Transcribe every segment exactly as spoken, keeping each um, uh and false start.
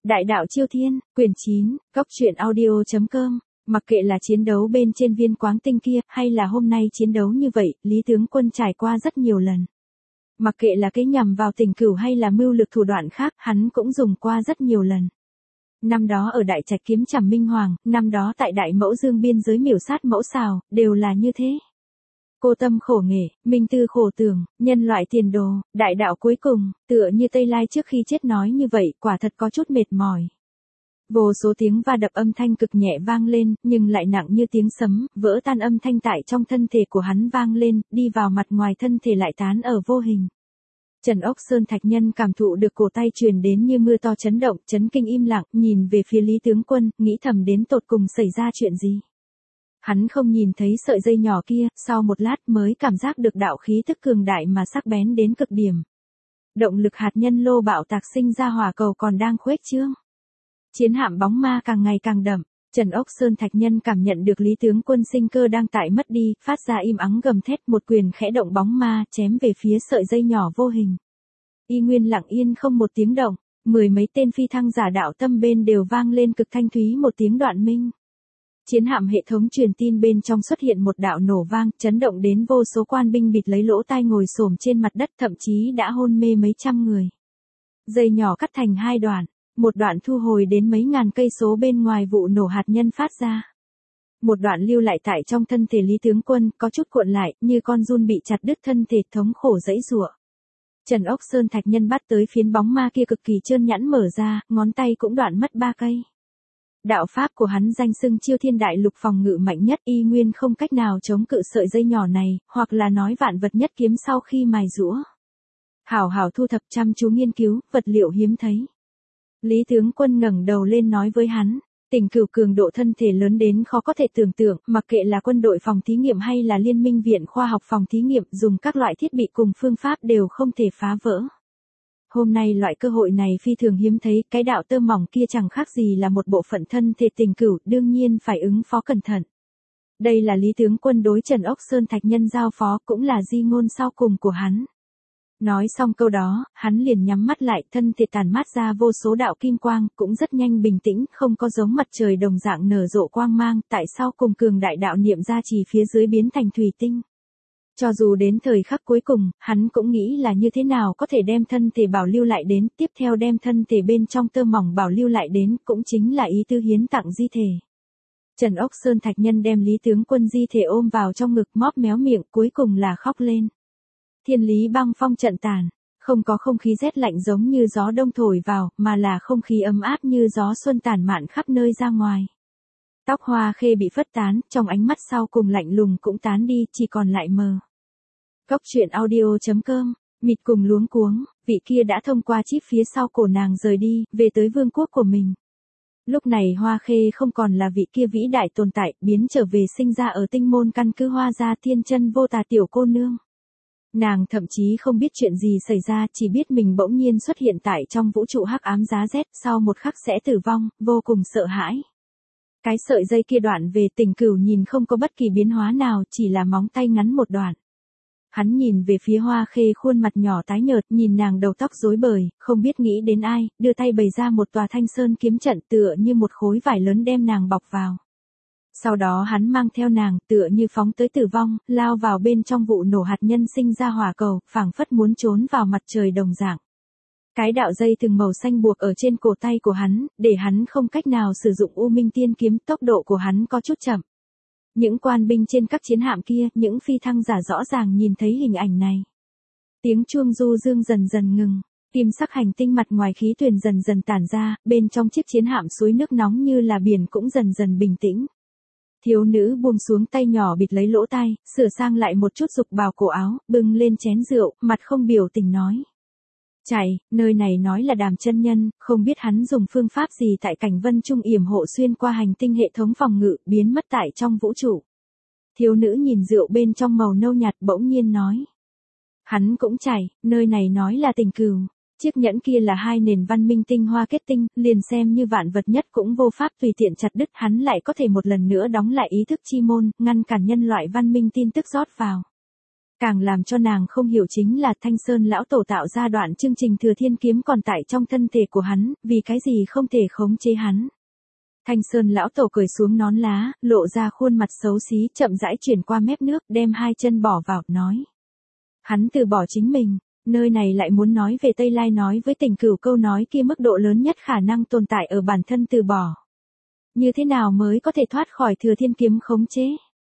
Đại đạo Chiêu Thiên, quyển chín, góc truyện audio.com. Mặc kệ là chiến đấu bên trên viên quáng tinh kia, hay là hôm nay chiến đấu như vậy, Lý tướng quân trải qua rất nhiều lần. Mặc kệ là cái nhằm vào Tỉnh Cửu hay là mưu lược thủ đoạn khác, hắn cũng dùng qua rất nhiều lần. Năm đó ở Đại Trạch kiếm Trảm Minh Hoàng, năm đó tại Đại Mẫu Dương biên giới miểu sát Mẫu Sào, đều là như thế. Cô tâm khổ nghệ, minh tư khổ tưởng, nhân loại tiền đồ, đại đạo cuối cùng, tựa như Tây Lai trước khi chết nói như vậy, quả thật có chút mệt mỏi. Vô số tiếng va đập âm thanh cực nhẹ vang lên, nhưng lại nặng như tiếng sấm, vỡ tan âm thanh tại trong thân thể của hắn vang lên, đi vào mặt ngoài thân thể lại tán ở vô hình. Trần Ốc Sơn Thạch Nhân cảm thụ được cổ tay truyền đến như mưa to chấn động, chấn kinh im lặng, nhìn về phía Lý tướng quân, nghĩ thầm đến tột cùng xảy ra chuyện gì. Hắn không nhìn thấy sợi dây nhỏ kia, sau một lát mới cảm giác được đạo khí tức cường đại mà sắc bén đến cực điểm. Động lực hạt nhân lô bạo tạc sinh ra hỏa cầu còn đang khuếch trương. Chiến hạm bóng ma càng ngày càng đậm, Trần Ốc Sơn Thạch Nhân cảm nhận được Lý tướng quân sinh cơ đang tại mất đi, phát ra im ắng gầm thét, một quyền khẽ động bóng ma, chém về phía sợi dây nhỏ vô hình. Y nguyên lặng yên không một tiếng động, mười mấy tên phi thăng giả đạo tâm bên đều vang lên cực thanh thúy một tiếng đoạn minh. Chiến hạm hệ thống truyền tin bên trong xuất hiện một đạo nổ vang, chấn động đến vô số quan binh bịt lấy lỗ tai ngồi xổm trên mặt đất, thậm chí đã hôn mê mấy trăm người. Dây nhỏ cắt thành hai đoạn, một đoạn thu hồi đến mấy ngàn cây số bên ngoài vụ nổ hạt nhân phát ra. Một đoạn lưu lại tại trong thân thể Lý tướng quân, có chút cuộn lại, như con giun bị chặt đứt thân thể thống khổ dãy giụa. Trần Ốc Sơn Thạch Nhân bắt tới phiến bóng ma kia cực kỳ trơn nhẵn mở ra, ngón tay cũng đoạn mất ba cây. Đạo pháp của hắn danh xưng Chiêu Thiên Đại Lục phòng ngự mạnh nhất, y nguyên không cách nào chống cự sợi dây nhỏ này, hoặc là nói vạn vật nhất kiếm sau khi mài giũa. Hảo hảo thu thập chăm chú nghiên cứu, vật liệu hiếm thấy. Lý tướng quân ngẩng đầu lên nói với hắn, Tỉnh Cửu cường độ thân thể lớn đến khó có thể tưởng tượng, mặc kệ là quân đội phòng thí nghiệm hay là Liên minh viện khoa học phòng thí nghiệm, dùng các loại thiết bị cùng phương pháp đều không thể phá vỡ. Hôm nay loại cơ hội này phi thường hiếm thấy, cái đạo tơ mỏng kia chẳng khác gì là một bộ phận thân thể Tỉnh Cửu, đương nhiên phải ứng phó cẩn thận. Đây là Lý tướng quân đối Trần Ốc Sơn Thạch Nhân giao phó, cũng là di ngôn sau cùng của hắn. Nói xong câu đó, hắn liền nhắm mắt lại, thân thể tàn mát ra vô số đạo kim quang, cũng rất nhanh bình tĩnh, không có giống mặt trời đồng dạng nở rộ quang mang, tại sao cùng cường đại đạo niệm gia trì phía dưới biến thành thủy tinh. Cho dù đến thời khắc cuối cùng, hắn cũng nghĩ là như thế nào có thể đem thân thể bảo lưu lại đến, tiếp theo đem thân thể bên trong tơ mỏng bảo lưu lại đến, cũng chính là ý tư hiến tặng di thể. Trần Ốc Sơn Thạch Nhân đem Lý tướng quân di thể ôm vào trong ngực, móp méo miệng, cuối cùng là khóc lên. Thiên lý băng phong trận tàn, không có không khí rét lạnh giống như gió đông thổi vào, mà là không khí ấm áp như gió xuân tản mạn khắp nơi ra ngoài. Tóc Hoa Khê bị phất tán, trong ánh mắt sau cùng lạnh lùng cũng tán đi, chỉ còn lại mờ. Góc truyện audio.com, mịt cùng luống cuống, vị kia đã thông qua chip phía sau cổ nàng rời đi, về tới vương quốc của mình. Lúc này Hoa Khê không còn là vị kia vĩ đại tồn tại, biến trở về sinh ra ở tinh môn căn cứ Hoa gia thiên chân vô tà tiểu cô nương. Nàng thậm chí không biết chuyện gì xảy ra, chỉ biết mình bỗng nhiên xuất hiện tại trong vũ trụ hắc ám giá rét, sau một khắc sẽ tử vong, vô cùng sợ hãi. Cái sợi dây kia đoạn về Tỉnh Cửu nhìn không có bất kỳ biến hóa nào, chỉ là móng tay ngắn một đoạn. Hắn nhìn về phía Hoa Khê khuôn mặt nhỏ tái nhợt, nhìn nàng đầu tóc rối bời, không biết nghĩ đến ai, đưa tay bày ra một tòa thanh sơn kiếm trận tựa như một khối vải lớn đem nàng bọc vào. Sau đó hắn mang theo nàng, tựa như phóng tới tử vong, lao vào bên trong vụ nổ hạt nhân sinh ra hỏa cầu, phảng phất muốn trốn vào mặt trời đồng dạng. Cái đạo dây từng màu xanh buộc ở trên cổ tay của hắn, để hắn không cách nào sử dụng U Minh Tiên kiếm, tốc độ của hắn có chút chậm. Những quan binh trên các chiến hạm kia, những phi thăng giả rõ ràng nhìn thấy hình ảnh này. Tiếng chuông du dương dần dần ngừng, kim sắc hành tinh mặt ngoài khí tuyền dần dần tản ra, bên trong chiếc chiến hạm suối nước nóng như là biển cũng dần dần bình tĩnh. Thiếu nữ buông xuống tay nhỏ bịt lấy lỗ tai, sửa sang lại một chút dục bào cổ áo, bưng lên chén rượu, mặt không biểu tình nói. Chạy, nơi này nói là Đàm chân nhân, không biết hắn dùng phương pháp gì tại cảnh vân trung yểm hộ xuyên qua hành tinh hệ thống phòng ngự, biến mất tại trong vũ trụ. Thiếu nữ nhìn rượu bên trong màu nâu nhạt bỗng nhiên nói. Hắn cũng chạy, nơi này nói là Tỉnh Cửu. Chiếc nhẫn kia là hai nền văn minh tinh hoa kết tinh, liền xem như vạn vật nhất cũng vô pháp tùy tiện chặt đứt, hắn lại có thể một lần nữa đóng lại ý thức chi môn, ngăn cản nhân loại văn minh tin tức rót vào. Càng làm cho nàng không hiểu chính là Thanh Sơn lão tổ tạo ra đoạn chương trình Thừa Thiên kiếm còn tại trong thân thể của hắn, vì cái gì không thể khống chế hắn. Thanh Sơn lão tổ cởi xuống nón lá, lộ ra khuôn mặt xấu xí, chậm rãi chuyển qua mép nước, đem hai chân bỏ vào, nói. Hắn từ bỏ chính mình, nơi này lại muốn nói về Tây Lai, nói với Tình Cửu câu nói kia mức độ lớn nhất khả năng tồn tại ở bản thân từ bỏ. Như thế nào mới có thể thoát khỏi Thừa Thiên kiếm khống chế?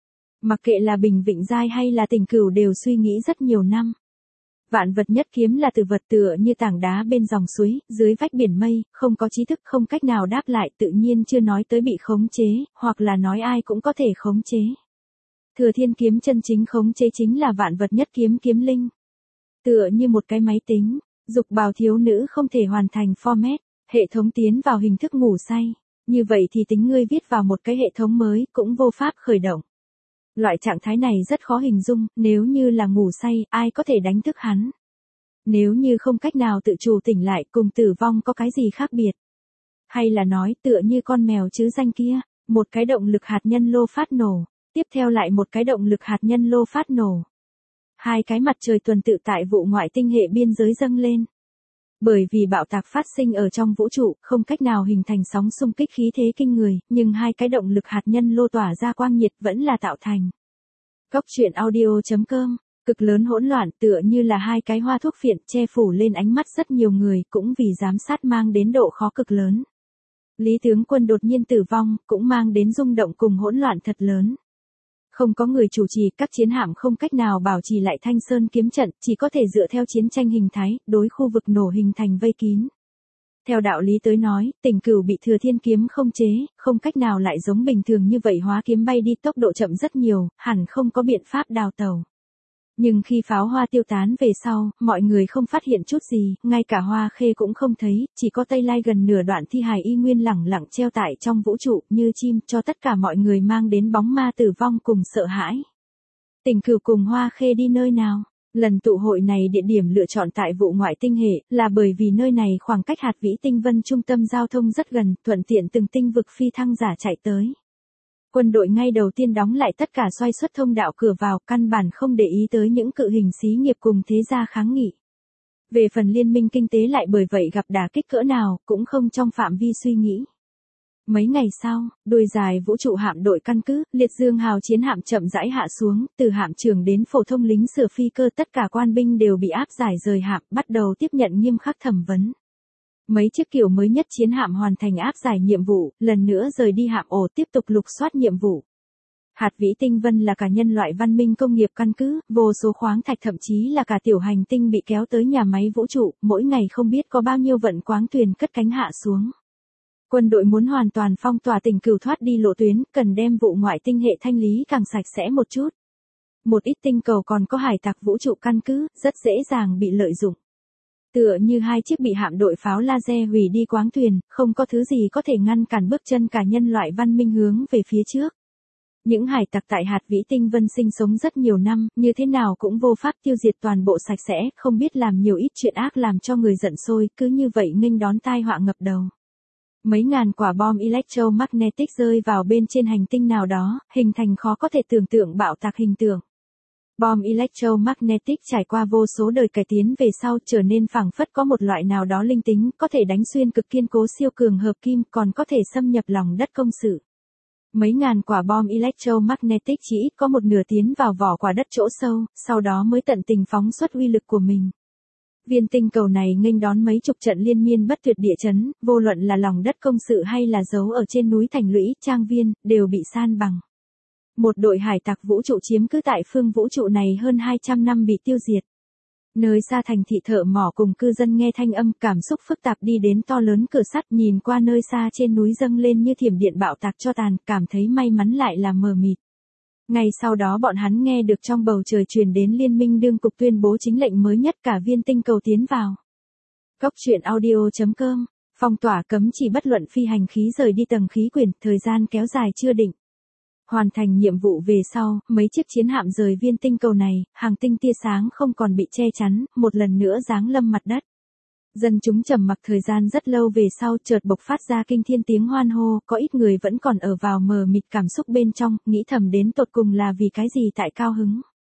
Mặc kệ là Bình Vịnh Giai hay là Tình Cửu đều suy nghĩ rất nhiều năm. Vạn vật nhất kiếm là từ vật tựa như tảng đá bên dòng suối, dưới vách biển mây, không có trí thức, không cách nào đáp lại, tự nhiên chưa nói tới bị khống chế, hoặc là nói ai cũng có thể khống chế. Thừa Thiên kiếm chân chính khống chế chính là vạn vật nhất kiếm kiếm linh. Tựa như một cái máy tính, dục bào thiếu nữ không thể hoàn thành format, hệ thống tiến vào hình thức ngủ say, như vậy thì tính ngươi viết vào một cái hệ thống mới cũng vô pháp khởi động. Loại trạng thái này rất khó hình dung, nếu như là ngủ say, ai có thể đánh thức hắn? Nếu như không cách nào tự chủ tỉnh lại, cùng tử vong có cái gì khác biệt? Hay là nói tựa như con mèo chứ danh kia, một cái động lực hạt nhân lô phát nổ, tiếp theo lại một cái động lực hạt nhân lô phát nổ. Hai cái mặt trời tuần tự tại vụ ngoại tinh hệ biên giới dâng lên. Bởi vì bạo tạc phát sinh ở trong vũ trụ, không cách nào hình thành sóng xung kích khí thế kinh người, nhưng hai cái động lực hạt nhân lô tỏa ra quang nhiệt vẫn là tạo thành. Góc truyện audio chấm com, cực lớn hỗn loạn tựa như là hai cái hoa thuốc phiện che phủ lên ánh mắt rất nhiều người, cũng vì giám sát mang đến độ khó cực lớn. Lý tướng quân đột nhiên tử vong, cũng mang đến rung động cùng hỗn loạn thật lớn. Không có người chủ trì, các chiến hạm không cách nào bảo trì lại Thanh Sơn kiếm trận, chỉ có thể dựa theo chiến tranh hình thái, đối khu vực nổ hình thành vây kín. Theo đạo lý tới nói, Tình Cửu bị Thừa Thiên kiếm không chế, không cách nào lại giống bình thường như vậy hóa kiếm bay đi, tốc độ chậm rất nhiều, hẳn không có biện pháp đào tàu. Nhưng khi pháo hoa tiêu tán về sau, mọi người không phát hiện chút gì, ngay cả Hoa Khê cũng không thấy, chỉ có Tây Lai gần nửa đoạn thi hài y nguyên lẳng lặng treo tại trong vũ trụ, như chim, cho tất cả mọi người mang đến bóng ma tử vong cùng sợ hãi. Tình Cửu cùng Hoa Khê đi nơi nào? Lần tụ hội này địa điểm lựa chọn tại vụ ngoại tinh hệ, là bởi vì nơi này khoảng cách hạt vĩ tinh vân trung tâm giao thông rất gần, thuận tiện từng tinh vực phi thăng giả chạy tới. Quân đội ngay đầu tiên đóng lại tất cả xoay xuất thông đạo cửa vào, căn bản không để ý tới những cự hình xí nghiệp cùng thế gia kháng nghị. Về phần liên minh kinh tế lại bởi vậy gặp đả kích cỡ nào, cũng không trong phạm vi suy nghĩ. Mấy ngày sau, đuôi dài vũ trụ hạm đội căn cứ, liệt dương hào chiến hạm chậm rãi hạ xuống, từ hạm trưởng đến phổ thông lính sửa phi cơ tất cả quan binh đều bị áp giải rời hạm, bắt đầu tiếp nhận nghiêm khắc thẩm vấn. Mấy chiếc kiểu mới nhất chiến hạm hoàn thành áp giải nhiệm vụ, lần nữa rời đi hạm ổ tiếp tục lục soát nhiệm vụ. Hạt vĩ tinh vân là cả nhân loại văn minh công nghiệp căn cứ, vô số khoáng thạch thậm chí là cả tiểu hành tinh bị kéo tới nhà máy vũ trụ, mỗi ngày không biết có bao nhiêu vận quáng thuyền cất cánh hạ xuống. Quân đội muốn hoàn toàn phong tỏa Tình Cửu thoát đi lộ tuyến, cần đem vụ ngoại tinh hệ thanh lý càng sạch sẽ một chút. Một ít tinh cầu còn có hải tặc vũ trụ căn cứ, rất dễ dàng bị lợi dụng. Tựa như hai chiếc bị hạm đội pháo laser hủy đi quáng thuyền, không có thứ gì có thể ngăn cản bước chân cả nhân loại văn minh hướng về phía trước. Những hải tặc tại hạt vĩ tinh vân sinh sống rất nhiều năm, như thế nào cũng vô pháp tiêu diệt toàn bộ sạch sẽ, không biết làm nhiều ít chuyện ác làm cho người giận sôi, cứ như vậy nghênh đón tai họa ngập đầu. Mấy ngàn quả bom electromagnetic rơi vào bên trên hành tinh nào đó, hình thành khó có thể tưởng tượng bạo tạc hình tượng. Bom electromagnetic trải qua vô số đời cải tiến về sau trở nên phảng phất có một loại nào đó linh tính, có thể đánh xuyên cực kiên cố siêu cường hợp kim, còn có thể xâm nhập lòng đất công sự. Mấy ngàn quả bom electromagnetic chỉ ít có một nửa tiến vào vỏ quả đất chỗ sâu, sau đó mới tận tình phóng xuất uy lực của mình. Viên tinh cầu này nghênh đón mấy chục trận liên miên bất tuyệt địa chấn, vô luận là lòng đất công sự hay là giấu ở trên núi thành lũy, trang viên, đều bị san bằng. Một đội hải tặc vũ trụ chiếm cứ tại phương vũ trụ này hơn hai trăm năm bị tiêu diệt. Nơi xa thành thị thợ mỏ cùng cư dân nghe thanh âm cảm xúc phức tạp đi đến to lớn cửa sắt, nhìn qua nơi xa trên núi dâng lên như thiểm điện bạo tạc cho tàn, cảm thấy may mắn lại là mờ mịt. Ngay sau đó bọn hắn nghe được trong bầu trời truyền đến liên minh đương cục tuyên bố chính lệnh mới nhất cả viên tinh cầu tiến vào. Góc truyện audio chấm com, phong tỏa cấm chỉ bất luận phi hành khí rời đi tầng khí quyển, thời gian kéo dài chưa định. Hoàn thành nhiệm vụ về sau, mấy chiếc chiến hạm rời viên tinh cầu này, hàng tinh tia sáng không còn bị che chắn, một lần nữa giáng lâm mặt đất. Dân chúng trầm mặc thời gian rất lâu về sau chợt bộc phát ra kinh thiên tiếng hoan hô, có ít người vẫn còn ở vào mờ mịt cảm xúc bên trong, nghĩ thầm đến tột cùng là vì cái gì tại cao hứng.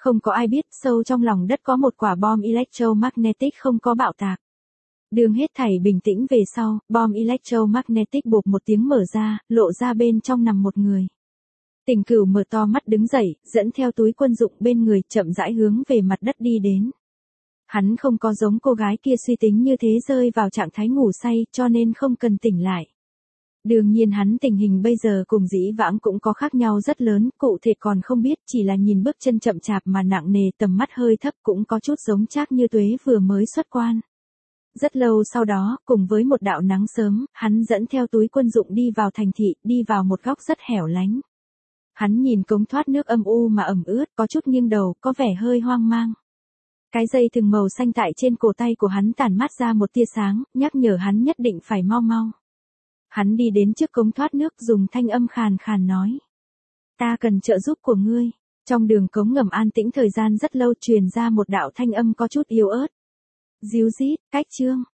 Không có ai biết sâu trong lòng đất có một quả bom electromagnetic không có bạo tạc. Đường hết thảy bình tĩnh về sau, bom electromagnetic bộp một tiếng mở ra, lộ ra bên trong nằm một người. Tỉnh Cửu mở to mắt đứng dậy, dẫn theo túi quân dụng bên người, chậm rãi hướng về mặt đất đi đến. Hắn không có giống cô gái kia suy tính như thế rơi vào trạng thái ngủ say, cho nên không cần tỉnh lại. Đương nhiên hắn tình hình bây giờ cùng dĩ vãng cũng có khác nhau rất lớn, cụ thể còn không biết, chỉ là nhìn bước chân chậm chạp mà nặng nề, tầm mắt hơi thấp, cũng có chút giống Trác Như Tuế vừa mới xuất quan. Rất lâu sau đó, cùng với một đạo nắng sớm, hắn dẫn theo túi quân dụng đi vào thành thị, đi vào một góc rất hẻo lánh. Hắn nhìn cống thoát nước âm u mà ẩm ướt, có chút nghiêng đầu, có vẻ hơi hoang mang. Cái dây thừng màu xanh tại trên cổ tay của hắn tản mát ra một tia sáng, nhắc nhở hắn nhất định phải mau mau. Hắn đi đến trước cống thoát nước, dùng thanh âm khàn khàn nói. Ta cần trợ giúp của ngươi. Trong đường cống ngầm an tĩnh thời gian rất lâu, truyền ra một đạo thanh âm có chút yếu ớt. Díu dít, cách chương.